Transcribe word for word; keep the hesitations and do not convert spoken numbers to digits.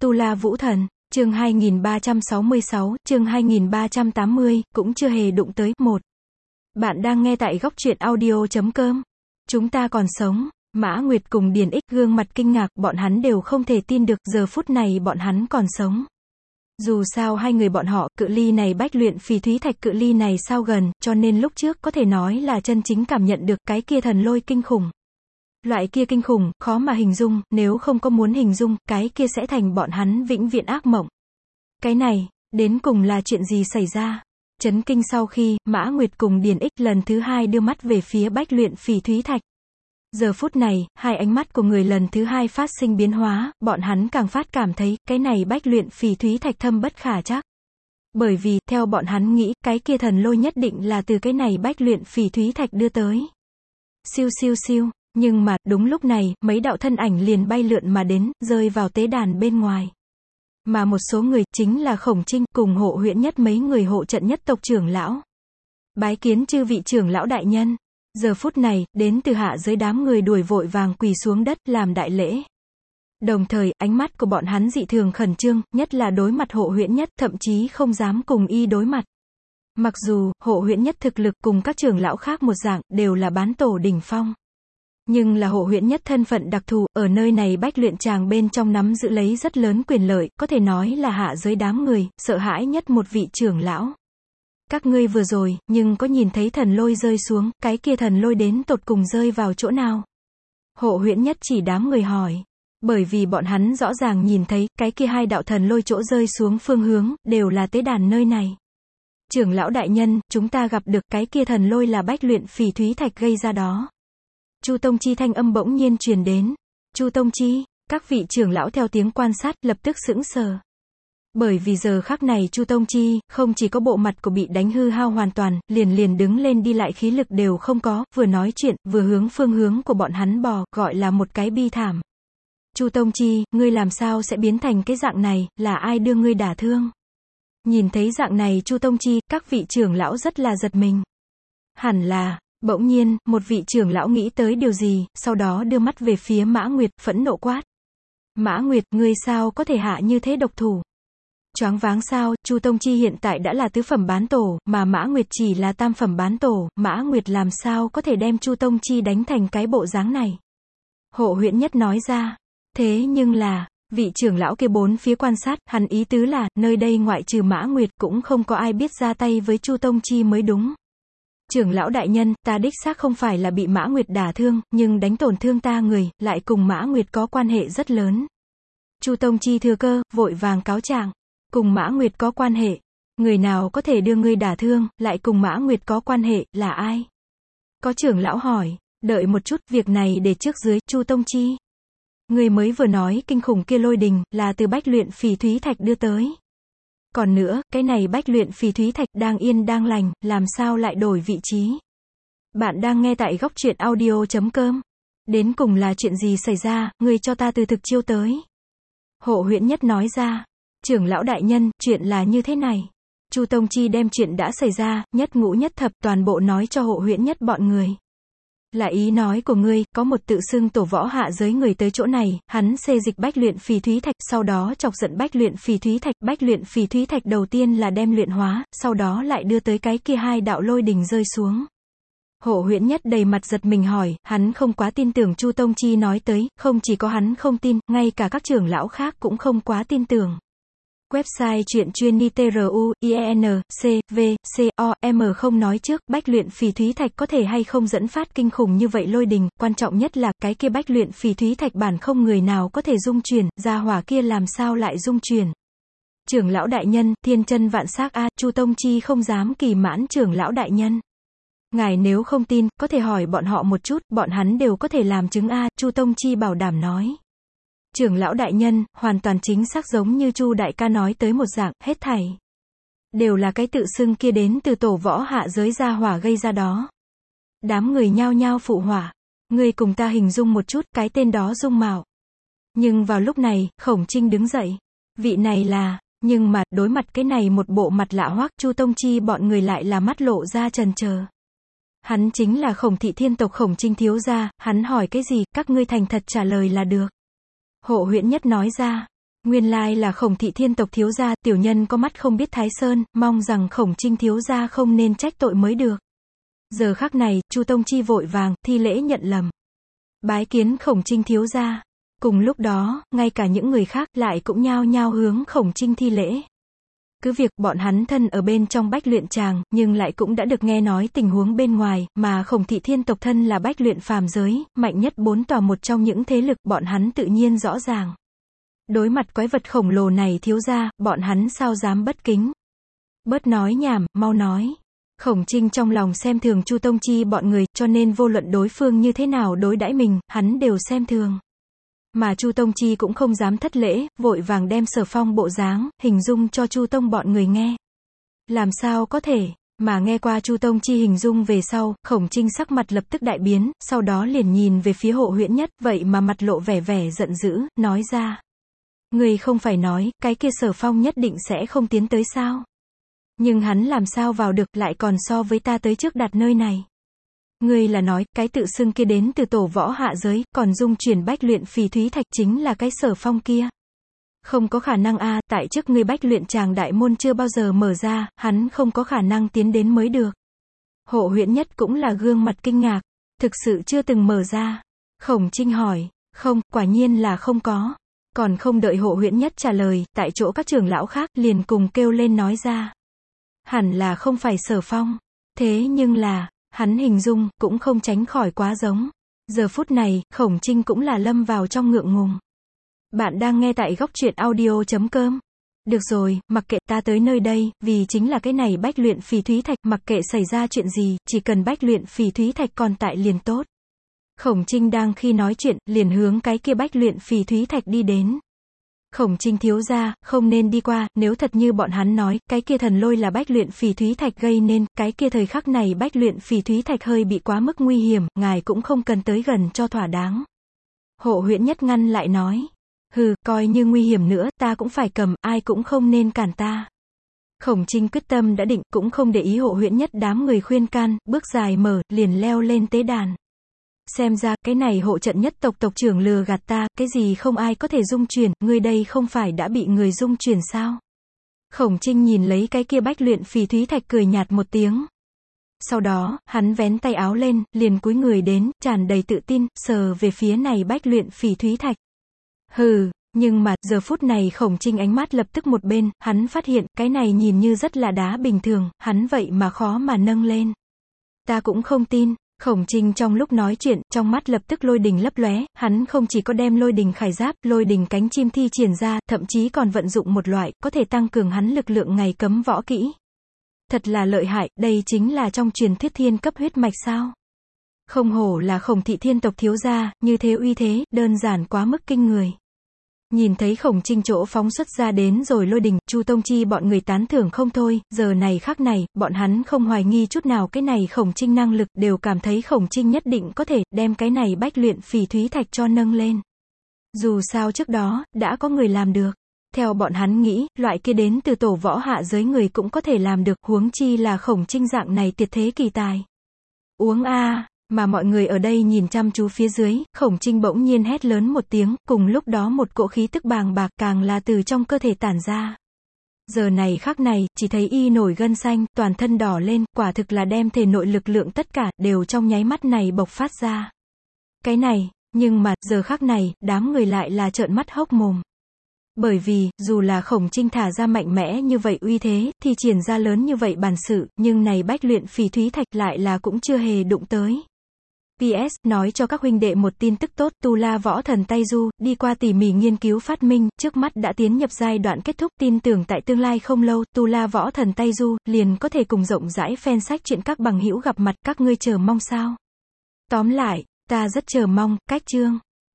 Tu La Vũ Thần, chương hai nghìn ba trăm sáu mươi sáu, chương hai nghìn ba trăm tám mươi, cũng chưa hề đụng tới. Một. Bạn đang nghe tại góc truyện audio chấm com. Chúng ta còn sống. Mã Nguyệt cùng Điền Ích gương mặt kinh ngạc, bọn hắn đều không thể tin được, giờ phút này bọn hắn còn sống. Dù sao hai người bọn họ, cự ly này bách luyện phỉ thúy thạch cự ly này sao gần, cho nên lúc trước có thể nói là chân chính cảm nhận được cái kia thần lôi kinh khủng. Loại kia kinh khủng, khó mà hình dung, nếu không có muốn hình dung, cái kia sẽ thành bọn hắn vĩnh viễn ác mộng. Cái này, đến cùng là chuyện gì xảy ra? Chấn kinh sau khi, Mã Nguyệt cùng Điền Ích lần thứ hai đưa mắt về phía bách luyện phỉ thúy thạch. Giờ phút này, hai ánh mắt của người lần thứ hai phát sinh biến hóa, bọn hắn càng phát cảm thấy, cái này bách luyện phỉ thúy thạch thâm bất khả trắc. Bởi vì, theo bọn hắn nghĩ, cái kia thần lôi nhất định là từ cái này bách luyện phỉ thúy thạch đưa tới. Siêu siêu siêu, nhưng mà, đúng lúc này, mấy đạo thân ảnh liền bay lượn mà đến, rơi vào tế đàn bên ngoài. Mà một số người, chính là Khổng Trinh, cùng Hộ Huyễn Nhất mấy người hộ trận nhất tộc trưởng lão. Bái kiến chư vị trưởng lão đại nhân. Giờ phút này, đến từ hạ giới đám người đuổi vội vàng quỳ xuống đất, làm đại lễ. Đồng thời, ánh mắt của bọn hắn dị thường khẩn trương, nhất là đối mặt Hộ Huyễn Nhất, thậm chí không dám cùng y đối mặt. Mặc dù, Hộ Huyễn Nhất thực lực cùng các trưởng lão khác một dạng, đều là bán tổ đỉnh phong. Nhưng là Hộ Huyễn Nhất thân phận đặc thù, ở nơi này bách luyện tràng bên trong nắm giữ lấy rất lớn quyền lợi, có thể nói là hạ giới đám người, sợ hãi nhất một vị trưởng lão. Các ngươi vừa rồi, nhưng có nhìn thấy thần lôi rơi xuống, cái kia thần lôi đến tột cùng rơi vào chỗ nào? Hộ Huyễn Nhất chỉ đám người hỏi. Bởi vì bọn hắn rõ ràng nhìn thấy, cái kia hai đạo thần lôi chỗ rơi xuống phương hướng, đều là tế đàn nơi này. Trưởng lão đại nhân, chúng ta gặp được cái kia thần lôi là bách luyện phỉ thúy thạch gây ra đó. Chu Tông Chi thanh âm bỗng nhiên truyền đến. Chu Tông Chi, các vị trưởng lão theo tiếng quan sát, lập tức sững sờ. Bởi vì giờ khắc này Chu Tông Chi, không chỉ có bộ mặt của bị đánh hư hao hoàn toàn, liền liền đứng lên đi lại khí lực đều không có, vừa nói chuyện, vừa hướng phương hướng của bọn hắn bò, gọi là một cái bi thảm. Chu Tông Chi, ngươi làm sao sẽ biến thành cái dạng này, là ai đưa ngươi đả thương? Nhìn thấy dạng này Chu Tông Chi, các vị trưởng lão rất là giật mình. Hẳn là, bỗng nhiên, một vị trưởng lão nghĩ tới điều gì, sau đó đưa mắt về phía Mã Nguyệt, phẫn nộ quát. Mã Nguyệt, ngươi sao có thể hạ như thế độc thủ? Choáng váng sao, Chu Tông Chi hiện tại đã là tứ phẩm bán tổ, mà Mã Nguyệt chỉ là tam phẩm bán tổ, Mã Nguyệt làm sao có thể đem Chu Tông Chi đánh thành cái bộ dáng này? Hộ Huyễn Nhất nói ra. Thế nhưng là, vị trưởng lão kia bốn phía quan sát, hắn ý tứ là, nơi đây ngoại trừ Mã Nguyệt cũng không có ai biết ra tay với Chu Tông Chi mới đúng. Trưởng lão đại nhân, ta đích xác không phải là bị Mã Nguyệt đả thương, nhưng đánh tổn thương ta người, lại cùng Mã Nguyệt có quan hệ rất lớn. Chu Tông Chi thừa cơ, vội vàng cáo trạng. Cùng Mã Nguyệt có quan hệ. Người nào có thể đưa ngươi đả thương, lại cùng Mã Nguyệt có quan hệ, là ai? Có trưởng lão hỏi. Đợi một chút, việc này để trước dưới, Chu Tông Chi. Người mới vừa nói kinh khủng kia lôi đình, là từ bách luyện phỉ thúy thạch đưa tới. Còn nữa, cái này bách luyện phỉ thúy thạch đang yên đang lành, làm sao lại đổi vị trí? Bạn đang nghe tại góc truyện audio chấm com. Đến cùng là chuyện gì xảy ra, ngươi cho ta từ thực chiêu tới. Hộ Huyễn Nhất nói ra. Trưởng lão đại nhân, chuyện là như thế này. Chu Tông Chi đem chuyện đã xảy ra, nhất ngũ nhất thập toàn bộ nói cho Hộ Huyễn Nhất bọn người. Là ý nói của ngươi, có một tự xưng tổ võ hạ giới người tới chỗ này, hắn xê dịch bách luyện phỉ thúy thạch, sau đó chọc giận bách luyện phỉ thúy thạch, bách luyện phỉ thúy thạch đầu tiên là đem luyện hóa, sau đó lại đưa tới cái kia hai đạo lôi đình rơi xuống. Hộ Huyễn Nhất đầy mặt giật mình hỏi, hắn không quá tin tưởng Chu Tông Chi nói tới, không chỉ có hắn không tin, ngay cả các trưởng lão khác cũng không quá tin tưởng. Website truyện chuyên ni tê rờ u i e n c v c o m không nói trước, bách luyện phỉ thúy thạch có thể hay không dẫn phát kinh khủng như vậy lôi đình, quan trọng nhất là, cái kia bách luyện phỉ thúy thạch bản không người nào có thể dung chuyển, gia hỏa kia làm sao lại dung chuyển. Trưởng lão đại nhân, thiên chân vạn xác a, Chu Tông Chi không dám kỳ mãn trưởng lão đại nhân. Ngài nếu không tin, có thể hỏi bọn họ một chút, bọn hắn đều có thể làm chứng a, Chu Tông Chi bảo đảm nói. Trưởng lão đại nhân, hoàn toàn chính xác giống như Chu đại ca nói tới một dạng, hết thảy đều là cái tự xưng kia đến từ tổ võ hạ giới gia hỏa gây ra đó. Đám người nhao nhao phụ hỏa. Ngươi cùng ta hình dung một chút, cái tên đó dung mạo. Nhưng vào lúc này, Khổng Trinh đứng dậy. Vị này là, nhưng mà, đối mặt cái này một bộ mặt lạ hoắc, Chu Tông Chi bọn người lại là mắt lộ ra trần chờ. Hắn chính là Khổng thị thiên tộc Khổng Trinh thiếu gia, hắn hỏi cái gì, các ngươi thành thật trả lời là được. Hộ Huyễn Nhất nói ra. Nguyên lai là Khổng Thị Thiên tộc thiếu gia, tiểu nhân có mắt không biết Thái Sơn, mong rằng Khổng Trinh thiếu gia không nên trách tội mới được. Giờ khắc này, Chu Tông Chi vội vàng, thi lễ nhận lầm. Bái kiến Khổng Trinh thiếu gia. Cùng lúc đó, ngay cả những người khác lại cũng nhao nhao hướng Khổng Trinh thi lễ. Cứ việc bọn hắn thân ở bên trong Bách Luyện Tràng, nhưng lại cũng đã được nghe nói tình huống bên ngoài, mà Khổng Thị Thiên tộc thân là Bách Luyện phàm giới, mạnh nhất bốn tòa một trong những thế lực, bọn hắn tự nhiên rõ ràng. Đối mặt quái vật khổng lồ này thiếu gia, bọn hắn sao dám bất kính. Bớt nói nhảm, mau nói. Khổng Trinh trong lòng xem thường Chu Tông Chi bọn người, cho nên vô luận đối phương như thế nào đối đãi mình, hắn đều xem thường. Mà Chu Tông Chi cũng không dám thất lễ, vội vàng đem Sở Phong bộ dáng, hình dung cho Chu Tông bọn người nghe. Làm sao có thể, mà nghe qua Chu Tông Chi hình dung về sau, Khổng Trinh sắc mặt lập tức đại biến, sau đó liền nhìn về phía Hộ Huyễn Nhất, vậy mà mặt lộ vẻ vẻ giận dữ, nói ra. Người không phải nói, cái kia Sở Phong nhất định sẽ không tiến tới sao? Nhưng hắn làm sao vào được, lại còn so với ta tới trước đặt nơi này. Ngươi là nói, cái tự xưng kia đến từ tổ võ hạ giới, còn dung chuyển Bách Luyện phỉ thúy thạch chính là cái Sở Phong kia. Không có khả năng a, tại trước ngươi Bách Luyện Tràng đại môn chưa bao giờ mở ra, hắn không có khả năng tiến đến mới được. Hộ Huyễn Nhất cũng là gương mặt kinh ngạc, thực sự chưa từng mở ra. Khổng Trinh hỏi, không, quả nhiên là không có. Còn không đợi Hộ Huyễn Nhất trả lời, tại chỗ các trưởng lão khác liền cùng kêu lên nói ra. Hẳn là không phải Sở Phong. Thế nhưng là, hắn hình dung, cũng không tránh khỏi quá giống. Giờ phút này, Khổng Trinh cũng là lâm vào trong ngượng ngùng. Bạn đang nghe tại góc truyện audio chấm com. Được rồi, mặc kệ, ta tới nơi đây, vì chính là cái này Bách Luyện phỉ thúy thạch, mặc kệ xảy ra chuyện gì, chỉ cần Bách Luyện phỉ thúy thạch còn tại liền tốt. Khổng Trinh đang khi nói chuyện, liền hướng cái kia Bách Luyện phỉ thúy thạch đi đến. Khổng Trinh thiếu gia, không nên đi qua, nếu thật như bọn hắn nói, cái kia thần lôi là Bách Luyện phỉ thúy thạch gây nên, cái kia thời khắc này Bách Luyện phỉ thúy thạch hơi bị quá mức nguy hiểm, ngài cũng không cần tới gần cho thỏa đáng. Hộ Huyễn Nhất ngăn lại nói, hừ, coi như nguy hiểm nữa, ta cũng phải cầm, ai cũng không nên cản ta. Khổng Trinh quyết tâm đã định, cũng không để ý Hộ Huyễn Nhất đám người khuyên can, bước dài mở, liền leo lên tế đàn. Xem ra, cái này Hộ Trận Nhất tộc tộc trưởng lừa gạt ta, cái gì không ai có thể dung chuyển, ngươi đây không phải đã bị người dung chuyển sao? Khổng Trinh nhìn lấy cái kia Bách Luyện phỉ thúy thạch cười nhạt một tiếng. Sau đó, hắn vén tay áo lên, liền cúi người đến, tràn đầy tự tin, sờ về phía này Bách Luyện phỉ thúy thạch. Hừ, nhưng mà, giờ phút này Khổng Trinh ánh mắt lập tức một bên, hắn phát hiện, cái này nhìn như rất là đá bình thường, hắn vậy mà khó mà nâng lên. Ta cũng không tin. Khổng Trinh trong lúc nói chuyện, trong mắt lập tức lôi đình lấp lóe, hắn không chỉ có đem lôi đình khải giáp, lôi đình cánh chim thi triển ra, thậm chí còn vận dụng một loại, có thể tăng cường hắn lực lượng ngày cấm võ kỹ. Thật là lợi hại, đây chính là trong truyền thuyết thiên cấp huyết mạch sao? Không hổ là Khổng Thị Thiên tộc thiếu gia, như thế uy thế, đơn giản quá mức kinh người. Nhìn thấy Khổng Trinh chỗ phóng xuất ra đến rồi lôi đình, Chu Tông Chi bọn người tán thưởng không thôi, giờ này khắc này, bọn hắn không hoài nghi chút nào cái này Khổng Trinh năng lực, đều cảm thấy Khổng Trinh nhất định có thể đem cái này Bách Luyện phỉ thúy thạch cho nâng lên. Dù sao trước đó, đã có người làm được. Theo bọn hắn nghĩ, loại kia đến từ tổ võ hạ giới người cũng có thể làm được, huống chi là Khổng Trinh dạng này tuyệt thế kỳ tài. Uống a. Mà mọi người ở đây nhìn chăm chú phía dưới, Khổng Trinh bỗng nhiên hét lớn một tiếng, cùng lúc đó một cỗ khí tức bàng bạc càng là từ trong cơ thể tản ra. Giờ này khắc này, chỉ thấy y nổi gân xanh, toàn thân đỏ lên, quả thực là đem thể nội lực lượng tất cả, đều trong nháy mắt này bộc phát ra. Cái này, nhưng mà, giờ khắc này, đám người lại là trợn mắt hốc mồm. Bởi vì, dù là Khổng Trinh thả ra mạnh mẽ như vậy uy thế, thì triển ra lớn như vậy bản sự, nhưng này Bách Luyện phỉ thúy thạch lại là cũng chưa hề đụng tới. pê ét, nói cho các huynh đệ một tin tức tốt, Tu La Võ Thần Tay Du, đi qua tỉ mỉ nghiên cứu phát minh, trước mắt đã tiến nhập giai đoạn kết thúc, tin tưởng tại tương lai không lâu, Tu La Võ Thần Tay Du, liền có thể cùng rộng rãi fan sách chuyện các bằng hữu gặp mặt, các ngươi chờ mong sao? Tóm lại, ta rất chờ mong, cách chương.